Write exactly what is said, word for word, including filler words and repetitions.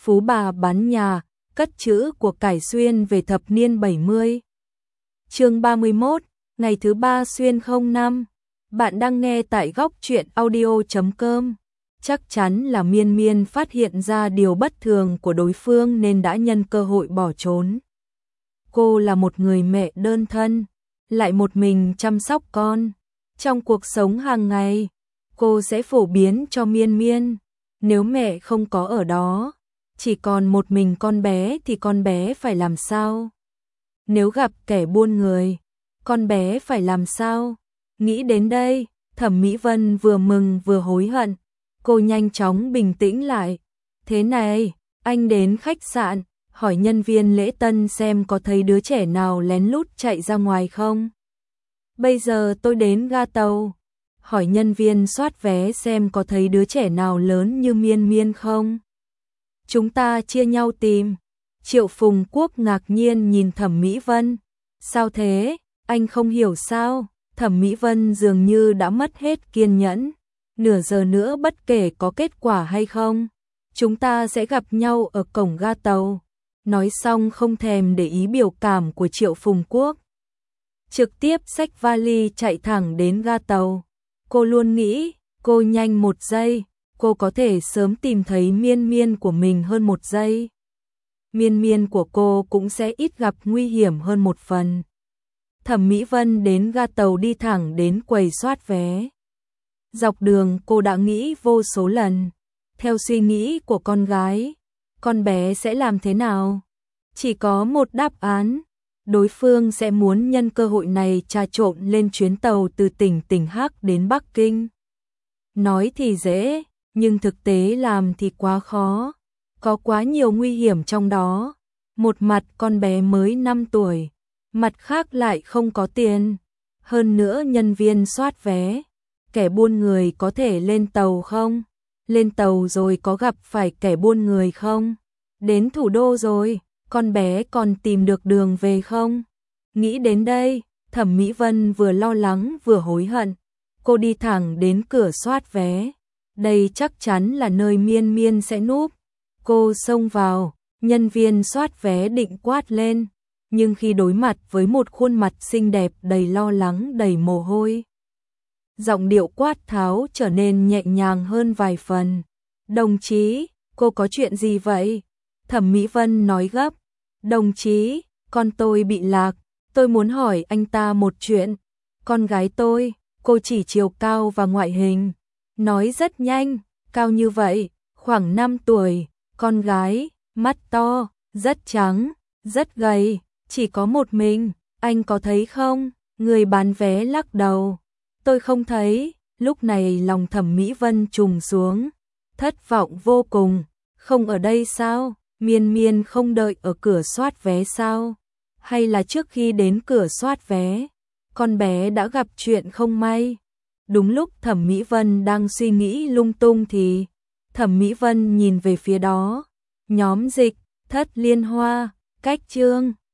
Phú bà bán nhà, cất trữ của cải xuyên về thập niên bảy mươi. Chương ba mươi mốt, ngày thứ ba xuyên không năm. Bạn đang nghe tại góc truyện audio chấm com. Chắc chắn là Miên Miên phát hiện ra điều bất thường của đối phương nên đã nhân cơ hội bỏ trốn. Cô là một người mẹ đơn thân, lại một mình chăm sóc con. Trong cuộc sống hàng ngày, cô sẽ phổ biến cho Miên Miên, nếu mẹ không có ở đó, chỉ còn một mình con bé thì con bé phải làm sao? Nếu gặp kẻ buôn người, con bé phải làm sao? Nghĩ đến đây, Thẩm Mỹ Vân vừa mừng vừa hối hận. Cô nhanh chóng bình tĩnh lại. Thế này, anh đến khách sạn, hỏi nhân viên lễ tân xem có thấy đứa trẻ nào lén lút chạy ra ngoài không? Bây giờ tôi đến ga tàu, hỏi nhân viên soát vé xem có thấy đứa trẻ nào lớn như Miên Miên không? Chúng ta chia nhau tìm. Triệu Phùng Quốc ngạc nhiên nhìn Thẩm Mỹ Vân. Sao thế, anh không hiểu sao? Thẩm Mỹ Vân dường như đã mất hết kiên nhẫn. Nửa giờ nữa bất kể có kết quả hay không, chúng ta sẽ gặp nhau ở cổng ga tàu. Nói xong không thèm để ý biểu cảm của Triệu Phùng Quốc, trực tiếp xách vali chạy thẳng đến ga tàu. Cô luôn nghĩ, cô nhanh một giây, cô có thể sớm tìm thấy Miên Miên của mình hơn một giây. Miên Miên của cô cũng sẽ ít gặp nguy hiểm hơn một phần. Thẩm Mỹ Vân đến ga tàu đi thẳng đến quầy soát vé. Dọc đường cô đã nghĩ vô số lần, theo suy nghĩ của con gái, con bé sẽ làm thế nào? Chỉ có một đáp án, đối phương sẽ muốn nhân cơ hội này trà trộn lên chuyến tàu từ tỉnh tỉnh Hắc đến Bắc Kinh. Nói thì dễ, nhưng thực tế làm thì quá khó, có quá nhiều nguy hiểm trong đó. Một mặt con bé mới năm tuổi, mặt khác lại không có tiền, hơn nữa nhân viên soát vé, kẻ buôn người có thể lên tàu không? Lên tàu rồi có gặp phải kẻ buôn người không? Đến thủ đô rồi, con bé còn tìm được đường về không? Nghĩ đến đây, Thẩm Mỹ Vân vừa lo lắng vừa hối hận. Cô đi thẳng đến cửa soát vé. Đây chắc chắn là nơi Miên Miên sẽ núp. Cô xông vào, nhân viên soát vé định quát lên, nhưng khi đối mặt với một khuôn mặt xinh đẹp đầy lo lắng đầy mồ hôi, giọng điệu quát tháo trở nên nhẹ nhàng hơn vài phần. Đồng chí, cô có chuyện gì vậy? Thẩm Mỹ Vân nói gấp. Đồng chí, con tôi bị lạc, tôi muốn hỏi anh ta một chuyện. Con gái tôi, cô chỉ chiều cao và ngoại hình. Nói rất nhanh, cao như vậy, khoảng năm tuổi, con gái, mắt to, rất trắng, rất gầy, chỉ có một mình, anh có thấy không? Người bán vé lắc đầu. Tôi không thấy. Lúc này lòng Thẩm Mỹ Vân trùng xuống, thất vọng vô cùng. Không ở đây sao? Miên Miên không đợi ở cửa soát vé sao? Hay là trước khi đến cửa soát vé, con bé đã gặp chuyện không may? Đúng lúc Thẩm Mỹ Vân đang suy nghĩ lung tung thì Thẩm Mỹ Vân nhìn về phía đó. Nhóm dịch, Thất Liên Hoa, cách chương